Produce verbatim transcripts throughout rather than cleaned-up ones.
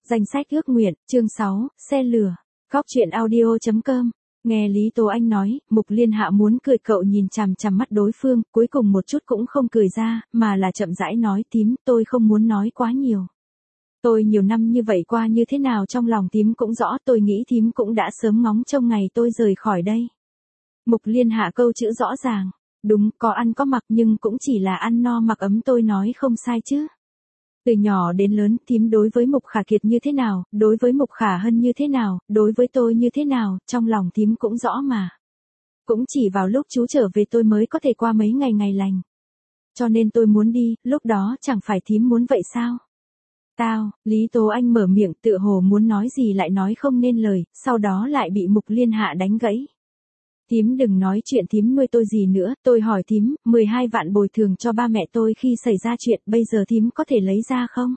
Danh sách ước nguyện, chương sáu, xe lửa. Góc truyện audio chấm com. Nghe Lý Tố Anh nói, Mục Liên Hạ muốn cười, cậu nhìn chằm chằm mắt đối phương, cuối cùng một chút cũng không cười ra, mà là chậm rãi nói, tím, tôi không muốn nói quá nhiều. Tôi nhiều năm như vậy qua như thế nào trong lòng tím cũng rõ, tôi nghĩ tím cũng đã sớm ngóng trông ngày tôi rời khỏi đây. Mục Liên Hạ câu chữ rõ ràng, đúng, có ăn có mặc nhưng cũng chỉ là ăn no mặc ấm, tôi nói không sai chứ. Từ nhỏ đến lớn, thím đối với Mục Khả Kiệt như thế nào, đối với Mục Khả Hân như thế nào, đối với tôi như thế nào, trong lòng thím cũng rõ mà. Cũng chỉ vào lúc chú trở về tôi mới có thể qua mấy ngày ngày lành. Cho nên tôi muốn đi, lúc đó chẳng phải thím muốn vậy sao? Tao, Lý Tố Anh mở miệng tựa hồ muốn nói gì lại nói không nên lời, sau đó lại bị Mục Liên Hạ đánh gãy. Thím đừng nói chuyện thím nuôi tôi gì nữa, tôi hỏi thím, mười hai vạn bồi thường cho ba mẹ tôi khi xảy ra chuyện, bây giờ thím có thể lấy ra không?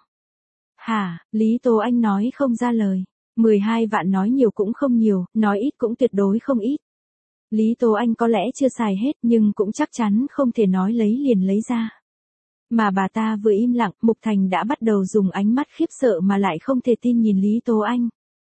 Hả, Lý Tố Anh nói không ra lời, mười hai vạn nói nhiều cũng không nhiều, nói ít cũng tuyệt đối không ít. Lý Tố Anh có lẽ chưa xài hết nhưng cũng chắc chắn không thể nói lấy liền lấy ra. Mà bà ta vừa im lặng, Mục Thành đã bắt đầu dùng ánh mắt khiếp sợ mà lại không thể tin nhìn Lý Tố Anh.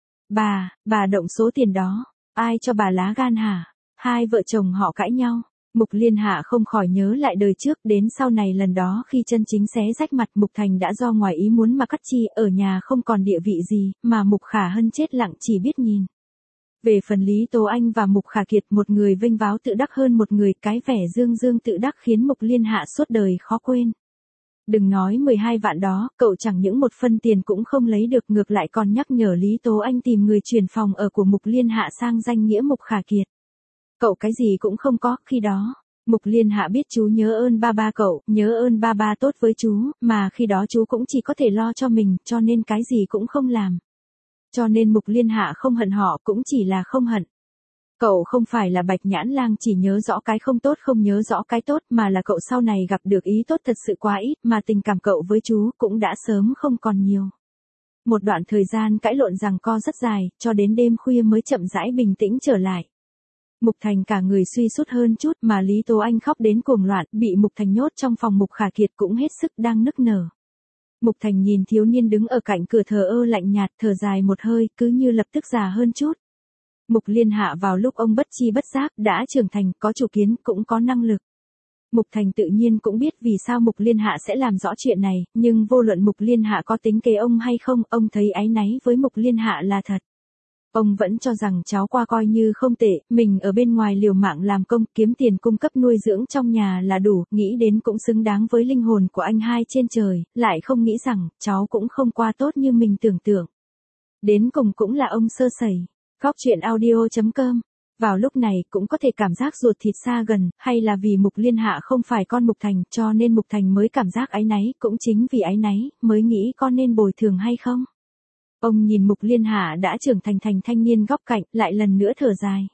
Bà, bà động số tiền đó, ai cho bà lá gan hả? Hai vợ chồng họ cãi nhau, Mục Liên Hạ không khỏi nhớ lại đời trước, đến sau này lần đó khi chân chính xé rách mặt Mục Thành đã do ngoài ý muốn mà cắt chi, ở nhà không còn địa vị gì, mà Mục Khả Hân chết lặng chỉ biết nhìn. Về phần Lý Tố Anh và Mục Khả Kiệt, một người vênh váo tự đắc hơn một người, cái vẻ dương dương tự đắc khiến Mục Liên Hạ suốt đời khó quên. Đừng nói mười hai vạn đó, cậu chẳng những một phân tiền cũng không lấy được, ngược lại còn nhắc nhở Lý Tố Anh tìm người chuyển phòng ở của Mục Liên Hạ sang danh nghĩa Mục Khả Kiệt. Cậu cái gì cũng không có, khi đó, Mục Liên Hạ biết chú nhớ ơn ba ba cậu, nhớ ơn ba ba tốt với chú, mà khi đó chú cũng chỉ có thể lo cho mình, cho nên cái gì cũng không làm. Cho nên Mục Liên Hạ không hận họ, cũng chỉ là không hận. Cậu không phải là Bạch Nhãn Lang chỉ nhớ rõ cái không tốt không nhớ rõ cái tốt, mà là cậu sau này gặp được ý tốt thật sự quá ít, mà tình cảm cậu với chú cũng đã sớm không còn nhiều. Một đoạn thời gian cãi lộn giằng co rất dài, cho đến đêm khuya mới chậm rãi bình tĩnh trở lại. Mục Thành cả người suy sút hơn chút, mà Lý Tố Anh khóc đến cuồng loạn, bị Mục Thành nhốt trong phòng. Mục Khả Kiệt cũng hết sức đang nức nở. Mục Thành nhìn thiếu niên đứng ở cạnh cửa thờ ơ lạnh nhạt, thở dài một hơi, cứ như lập tức già hơn chút. Mục Liên Hạ vào lúc ông bất chi bất giác đã trưởng thành, có chủ kiến, cũng có năng lực. Mục Thành tự nhiên cũng biết vì sao Mục Liên Hạ sẽ làm rõ chuyện này, nhưng vô luận Mục Liên Hạ có tính kế ông hay không, ông thấy áy náy với Mục Liên Hạ là thật. Ông vẫn cho rằng cháu qua coi như không tệ, mình ở bên ngoài liều mạng làm công, kiếm tiền cung cấp nuôi dưỡng trong nhà là đủ, nghĩ đến cũng xứng đáng với linh hồn của anh hai trên trời, lại không nghĩ rằng, cháu cũng không qua tốt như mình tưởng tượng. Đến cùng cũng là ông sơ sẩy. Góc truyện audio chấm com. Vào lúc này cũng có thể cảm giác ruột thịt xa gần, hay là vì Mục Liên Hạ không phải con Mục Thành, cho nên Mục Thành mới cảm giác áy náy, cũng chính vì áy náy, mới nghĩ con nên bồi thường hay không. Ông nhìn Mục Liên Hạ đã trưởng thành thành thanh niên góc cạnh, lại lần nữa thở dài.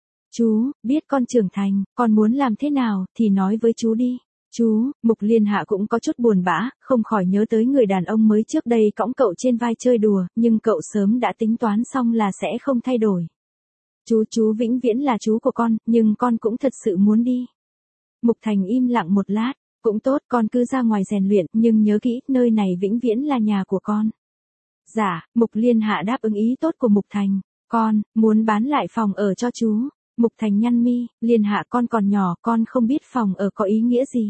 Chú, biết con trưởng thành, con muốn làm thế nào, thì nói với chú đi. Chú, Mục Liên Hạ cũng có chút buồn bã, không khỏi nhớ tới người đàn ông mới trước đây cõng cậu trên vai chơi đùa, nhưng cậu sớm đã tính toán xong là sẽ không thay đổi. Chú, chú vĩnh viễn là chú của con, nhưng con cũng thật sự muốn đi. Mục Thành im lặng một lát, cũng tốt, con cứ ra ngoài rèn luyện, nhưng nhớ kỹ, nơi này vĩnh viễn là nhà của con. Dạ, Mục Liên Hạ đáp ứng ý tốt của Mục Thành. Con, muốn bán lại phòng ở cho chú. Mục Thành nhăn mi, Liên Hạ con còn nhỏ, con không biết phòng ở có ý nghĩa gì.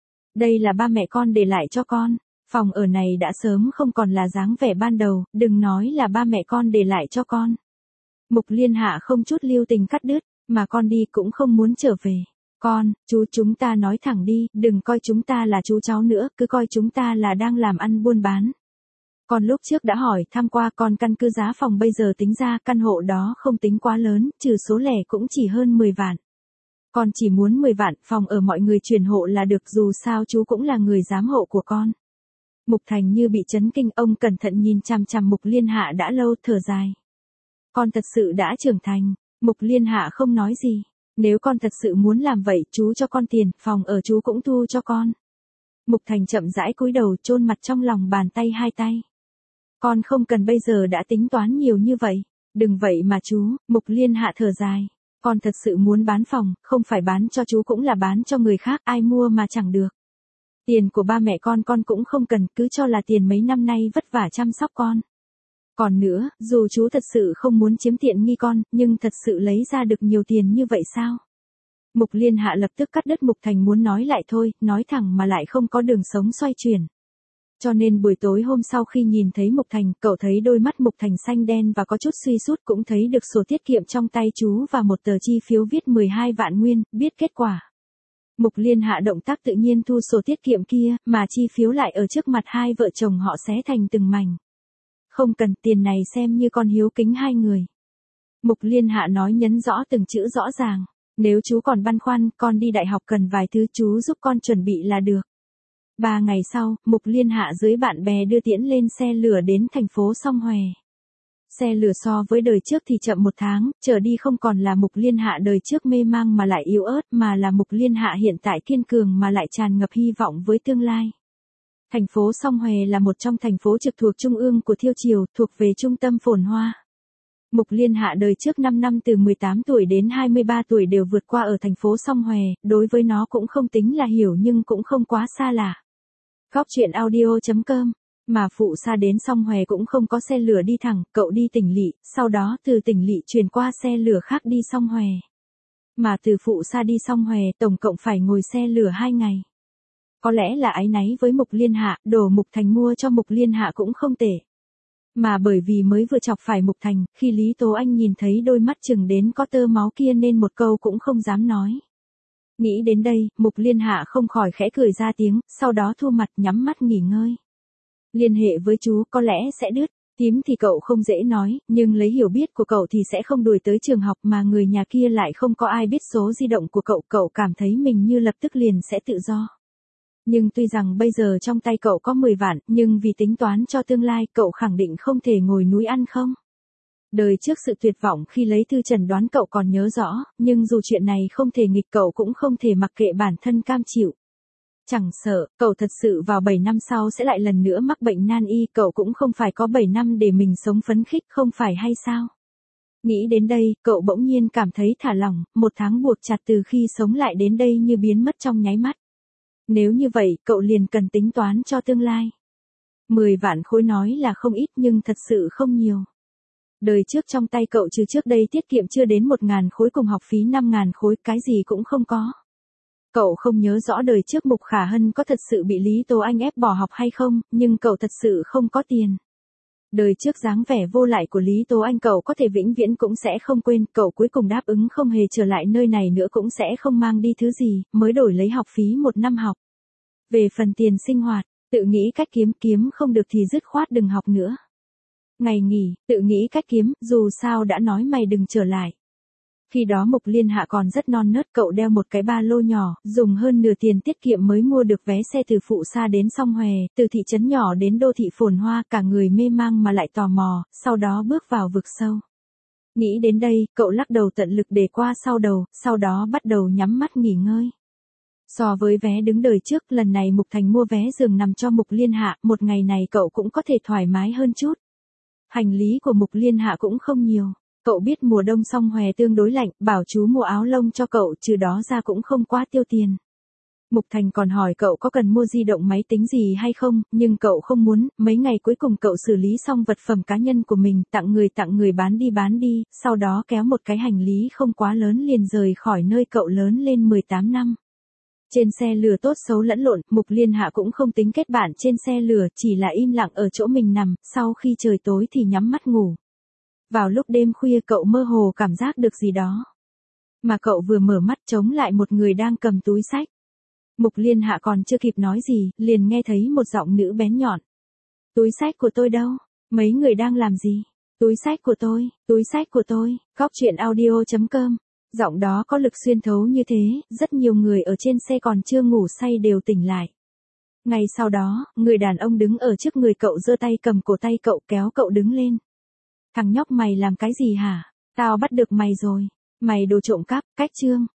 Đây là ba mẹ con để lại cho con. Phòng ở này đã sớm không còn là dáng vẻ ban đầu, đừng nói là ba mẹ con để lại cho con. Mục Liên Hạ không chút lưu tình cắt đứt, mà con đi cũng không muốn trở về. Con, chú chúng ta nói thẳng đi, đừng coi chúng ta là chú cháu nữa, cứ coi chúng ta là đang làm ăn buôn bán. Con lúc trước đã hỏi thăm qua, con căn cứ giá phòng bây giờ tính ra căn hộ đó không tính quá lớn, trừ số lẻ cũng chỉ hơn mười vạn. Con chỉ muốn mười vạn, phòng ở mọi người chuyển hộ là được, dù sao chú cũng là người giám hộ của con. Mục Thành như bị chấn kinh, ông cẩn thận nhìn chằm chằm Mục Liên Hạ đã lâu, thở dài. Con thật sự đã trưởng thành. Mục Liên Hạ không nói gì. Nếu con thật sự muốn làm vậy, chú cho con tiền, phòng ở chú cũng thu cho con. Mục Thành chậm rãi cúi đầu, chôn mặt trong lòng bàn tay hai tay. Con không cần bây giờ đã tính toán nhiều như vậy. Đừng vậy mà chú. Mục Liên Hạ thở dài. Con thật sự muốn bán phòng, không phải bán cho chú cũng là bán cho người khác, ai mua mà chẳng được. Tiền của ba mẹ con con cũng không cần, cứ cho là tiền mấy năm nay vất vả chăm sóc con. Còn nữa, dù chú thật sự không muốn chiếm tiện nghi con, nhưng thật sự lấy ra được nhiều tiền như vậy sao? Mục Liên Hạ lập tức cắt đứt Mục Thành muốn nói lại thôi, nói thẳng mà lại không có đường sống xoay chuyển. Cho nên buổi tối hôm sau khi nhìn thấy Mục Thành, cậu thấy đôi mắt Mục Thành xanh đen và có chút suy sút, cũng thấy được sổ tiết kiệm trong tay chú và một tờ chi phiếu viết mười hai vạn nguyên, biết kết quả. Mục Liên Hạ động tác tự nhiên thu sổ tiết kiệm kia, mà chi phiếu lại ở trước mặt hai vợ chồng họ xé thành từng mảnh. Không cần, tiền này xem như con hiếu kính hai người. Mục Liên Hạ nói nhấn rõ từng chữ rõ ràng. Nếu chú còn băn khoăn, con đi đại học cần vài thứ chú giúp con chuẩn bị là được. Ba ngày sau, Mục Liên Hạ dưới bạn bè đưa tiễn lên xe lửa đến thành phố Song Hoè. Xe lửa so với đời trước thì chậm một tháng, trở đi không còn là Mục Liên Hạ đời trước mê mang mà lại yếu ớt, mà là Mục Liên Hạ hiện tại kiên cường mà lại tràn ngập hy vọng với tương lai. Thành phố Song Hoè là một trong thành phố trực thuộc trung ương của Thiêu Triều, thuộc về trung tâm phồn hoa. Mục Liên Hạ đời trước năm năm từ mười tám tuổi đến hai mươi ba tuổi đều vượt qua ở thành phố Song Hoè, đối với nó cũng không tính là hiểu nhưng cũng không quá xa lạ. Góc truyện audio chấm com. Mà phụ xa đến Song Hoè cũng không có xe lửa đi thẳng, cậu đi Tỉnh Lỵ, sau đó từ Tỉnh Lỵ chuyển qua xe lửa khác đi Song Hoè. Mà từ phụ xa đi Song Hoè tổng cộng phải ngồi xe lửa hai ngày. Có lẽ là áy náy với Mục Liên Hạ, đồ Mục Thành mua cho Mục Liên Hạ cũng không tệ. Mà bởi vì mới vừa chọc phải Mục Thành, khi Lý Tố Anh nhìn thấy đôi mắt chừng đến có tơ máu kia nên một câu cũng không dám nói. Nghĩ đến đây, Mục Liên Hạ không khỏi khẽ cười ra tiếng, sau đó thu mặt nhắm mắt nghỉ ngơi. Liên hệ với chú có lẽ sẽ đứt, tím thì cậu không dễ nói, nhưng lấy hiểu biết của cậu thì sẽ không đuổi tới trường học mà người nhà kia lại không có ai biết số di động của cậu, cậu cảm thấy mình như lập tức liền sẽ tự do. Nhưng tuy rằng bây giờ trong tay cậu có mười vạn, nhưng vì tính toán cho tương lai, cậu khẳng định không thể ngồi núi ăn không. Đời trước sự tuyệt vọng khi lấy thư chẩn đoán cậu còn nhớ rõ, nhưng dù chuyện này không thể nghịch cậu cũng không thể mặc kệ bản thân cam chịu. Chẳng sợ, cậu thật sự vào bảy năm sau sẽ lại lần nữa mắc bệnh nan y, cậu cũng không phải có bảy năm để mình sống phấn khích không phải hay sao? Nghĩ đến đây, cậu bỗng nhiên cảm thấy thả lỏng, một tháng buộc chặt từ khi sống lại đến đây như biến mất trong nháy mắt. Nếu như vậy, cậu liền cần tính toán cho tương lai. Mười vạn khối nói là không ít nhưng thật sự không nhiều. Đời trước trong tay cậu trừ trước đây tiết kiệm chưa đến một ngàn khối cùng học phí năm ngàn khối, cái gì cũng không có. Cậu không nhớ rõ đời trước Mục Khả Hân có thật sự bị Lý Tố Anh ép bỏ học hay không, nhưng cậu thật sự không có tiền. Đời trước dáng vẻ vô lại của Lý Tố Anh cậu có thể vĩnh viễn cũng sẽ không quên, cậu cuối cùng đáp ứng không hề trở lại nơi này nữa cũng sẽ không mang đi thứ gì, mới đổi lấy học phí một năm học. Về phần tiền sinh hoạt, tự nghĩ cách kiếm, kiếm không được thì dứt khoát đừng học nữa. Ngày nghỉ, tự nghĩ cách kiếm, dù sao đã nói mày đừng trở lại. Khi đó Mục Liên Hạ còn rất non nớt, cậu đeo một cái ba lô nhỏ, dùng hơn nửa tiền tiết kiệm mới mua được vé xe từ phụ xa đến Song Hoè, từ thị trấn nhỏ đến đô thị phồn hoa, cả người mê mang mà lại tò mò, sau đó bước vào vực sâu. Nghĩ đến đây, cậu lắc đầu tận lực để qua sau đầu, sau đó bắt đầu nhắm mắt nghỉ ngơi. So với vé đứng đời trước, lần này Mục Thành mua vé giường nằm cho Mục Liên Hạ, một ngày này cậu cũng có thể thoải mái hơn chút. Hành lý của Mục Liên Hạ cũng không nhiều. Cậu biết mùa đông Song Hoè tương đối lạnh, bảo chú mua áo lông cho cậu, trừ đó ra cũng không quá tiêu tiền. Mục Thành còn hỏi cậu có cần mua di động máy tính gì hay không, nhưng cậu không muốn. Mấy ngày cuối cùng cậu xử lý xong vật phẩm cá nhân của mình, tặng người tặng người bán đi bán đi, sau đó kéo một cái hành lý không quá lớn liền rời khỏi nơi cậu lớn lên mười tám năm. Trên xe lửa tốt xấu lẫn lộn, Mục Liên Hạ cũng không tính kết bạn trên xe lửa, chỉ là im lặng ở chỗ mình nằm, sau khi trời tối thì nhắm mắt ngủ. Vào lúc đêm khuya cậu mơ hồ cảm giác được gì đó. Mà cậu vừa mở mắt trông lại một người đang cầm túi xách. Mục Liên Hạ còn chưa kịp nói gì, liền nghe thấy một giọng nữ bén nhọn. Túi xách của tôi đâu? Mấy người đang làm gì? Túi xách của tôi, túi xách của tôi, góc truyện audio chấm com. Giọng đó có lực xuyên thấu như thế, rất nhiều người ở trên xe còn chưa ngủ say đều tỉnh lại. Ngay sau đó, người đàn ông đứng ở trước người cậu giơ tay cầm cổ tay cậu kéo cậu đứng lên. Thằng nhóc mày làm cái gì hả? Tao bắt được mày rồi. Mày đồ trộm cắp, cách chương.